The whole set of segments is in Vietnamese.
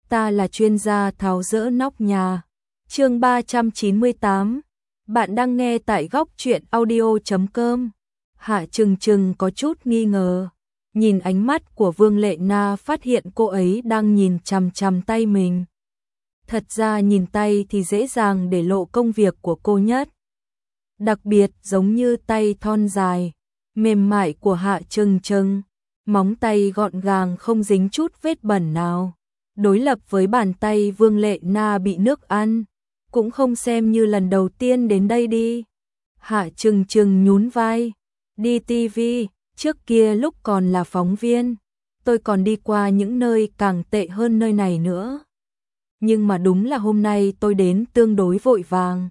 ta là chuyên gia tháo dỡ nóc nhà. Chương 398. Bạn đang nghe tại góc truyện audio.com. Hạ Trừng Trừng có chút nghi ngờ, nhìn ánh mắt của Vương Lệ Na phát hiện cô ấy đang nhìn chằm chằm tay mình. Thật ra nhìn tay thì dễ dàng để lộ công việc của cô nhất. Đặc biệt giống như tay thon dài, mềm mại của Hạ Trừng Trừng, móng tay gọn gàng không dính chút vết bẩn nào. Đối lập với bàn tay Vương Lệ Na bị nước ăn, cũng không xem như lần đầu tiên đến đây đi. Hạ Trừng Trừng nhún vai, đi tivi, trước kia lúc còn là phóng viên, tôi còn đi qua những nơi càng tệ hơn nơi này nữa. Nhưng mà đúng là hôm nay tôi đến tương đối vội vàng.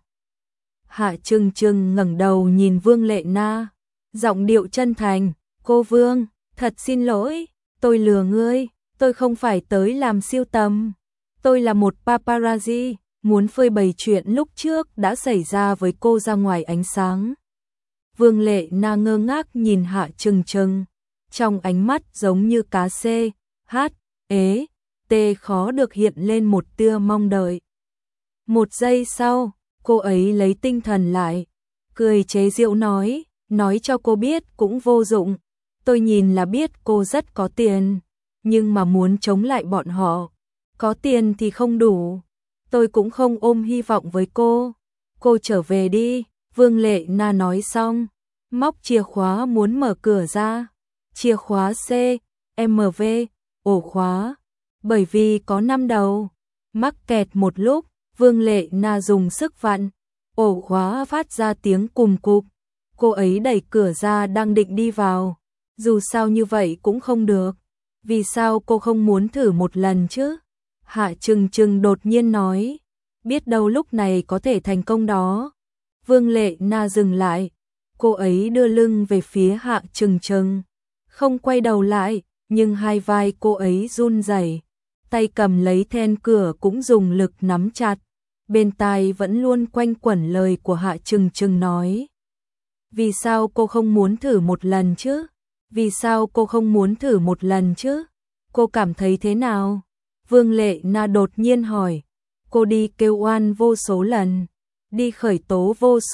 Hạ Trừng Trừng ngẩng đầu nhìn Vương Lệ Na, giọng điệu chân thành, cô Vương, thật xin lỗi, tôi lừa ngươi, tôi không phải tới làm sưu tầm. Tôi là một paparazzi, muốn phơi bày chuyện lúc trước đã xảy ra với cô ra ngoài ánh sáng. Vương Lệ Na ngơ ngác nhìn Hạ Trừng Trừng, trong ánh mắt giống như cá xê, hát, ế, tê khó được hiện lên một tia mong đợi. Một giây sau, cô ấy lấy tinh thần lại, cười chế giễu nói cho cô biết cũng vô dụng. Tôi nhìn là biết cô rất có tiền, nhưng mà muốn chống lại bọn họ, có tiền thì không đủ. Tôi cũng không ôm hy vọng với cô. Cô trở về đi, Vương Lệ Na nói xong, móc chìa khóa muốn mở cửa ra. Chìa khóa C, MV, ổ khóa, bởi vì có 5 đầu. Mắc kẹt một lúc, Vương Lệ Na dùng sức vặn, ổ khóa phát ra tiếng cùm cụp. Cô ấy đẩy cửa ra đang định đi vào. Dù sao như vậy cũng không được. Vì sao cô không muốn thử một lần chứ? Hạ Trừng Trừng đột nhiên nói, biết đâu lúc này có thể thành công đó. Vương Lệ Na dừng lại, cô ấy đưa lưng về phía Hạ Trừng Trừng, không quay đầu lại, nhưng hai vai cô ấy run rẩy, tay cầm lấy then cửa cũng dùng lực nắm chặt. Bên tai vẫn luôn quanh quẩn lời của Hạ Trừng Trừng nói, vì sao cô không muốn thử một lần chứ? Vì sao cô không muốn thử một lần chứ? Cô cảm thấy thế nào? Vương Lệ Na đột nhiên hỏi. Cô đi kêu oan vô số lần, đi khởi tố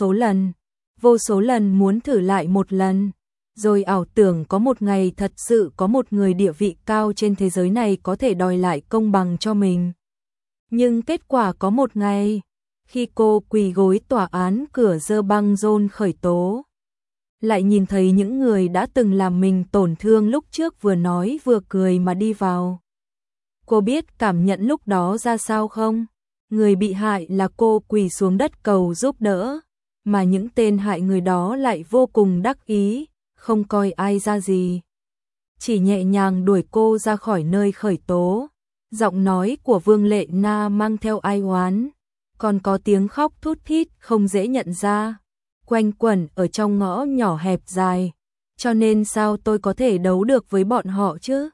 vô số lần muốn thử lại một lần, rồi ảo tưởng có một ngày thật sự có một người địa vị cao trên thế giới này có thể đòi lại công bằng cho mình. Nhưng kết quả có một ngày, khi cô quỳ gối tòa án cửa dơ băng rôn khởi tố, lại nhìn thấy những người đã từng làm mình tổn thương lúc trước vừa nói vừa cười mà đi vào. Cô biết cảm nhận lúc đó ra sao không? Người bị hại là cô quỳ xuống đất cầu giúp đỡ, mà những tên hại người đó lại vô cùng đắc ý, không coi ai ra gì. Chỉ nhẹ nhàng đuổi cô ra khỏi nơi khởi tố. Giọng nói của Vương Lệ Na mang theo ai oán, còn có tiếng khóc thút thít không dễ nhận ra, quanh quẩn ở trong ngõ nhỏ hẹp dài. Cho nên sao tôi có thể đấu được với bọn họ chứ?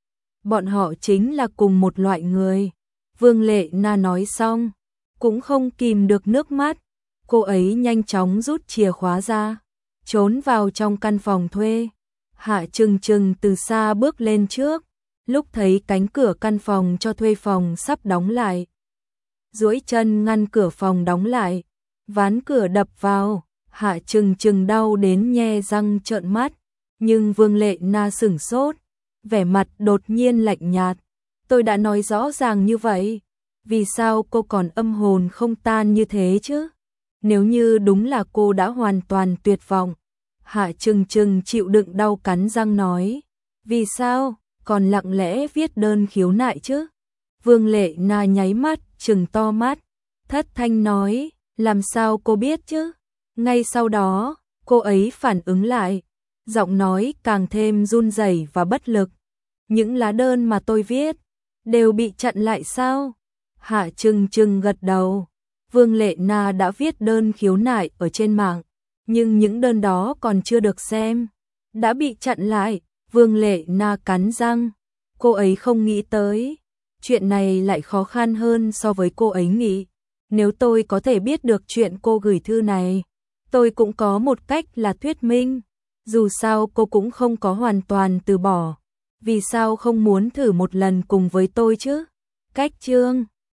Bọn họ chính là cùng một loại người. Vương Lệ Na nói xong, cũng không kìm được nước mắt. Cô ấy nhanh chóng rút chìa khóa ra, trốn vào trong căn phòng thuê. Hạ Trừng Trừng từ xa bước lên trước, lúc thấy cánh cửa căn phòng cho thuê phòng sắp đóng lại, duỗi chân ngăn cửa phòng đóng lại, ván cửa đập vào. Hạ Trừng Trừng đau đến nhe răng trợn mắt, nhưng Vương Lệ Na sửng sốt, vẻ mặt đột nhiên lạnh nhạt. Tôi đã nói rõ ràng như vậy, vì sao cô còn âm hồn không tan như thế chứ? Nếu như đúng là cô đã hoàn toàn tuyệt vọng. Hạ Trừng Trừng chịu đựng đau cắn răng nói, vì sao còn lặng lẽ viết đơn khiếu nại chứ? Vương Lệ Na nháy mắt, trừng to mắt, thất thanh nói, làm sao cô biết chứ? Ngay sau đó, cô ấy phản ứng lại, giọng nói càng thêm run rẩy và bất lực. Những lá đơn mà tôi viết đều bị chặn lại sao? Hạ Trừng Trừng gật đầu. Vương Lệ Na đã viết đơn khiếu nại ở trên mạng, nhưng những đơn đó còn chưa được xem, đã bị chặn lại. Vương Lệ Na cắn răng, cô ấy không nghĩ tới, chuyện này lại khó khăn hơn so với cô ấy nghĩ. Nếu tôi có thể biết được chuyện cô gửi thư này, tôi cũng có một cách là thuyết minh. Dù sao cô cũng không có hoàn toàn từ bỏ. Vì sao không muốn thử một lần cùng với tôi chứ? Cách chương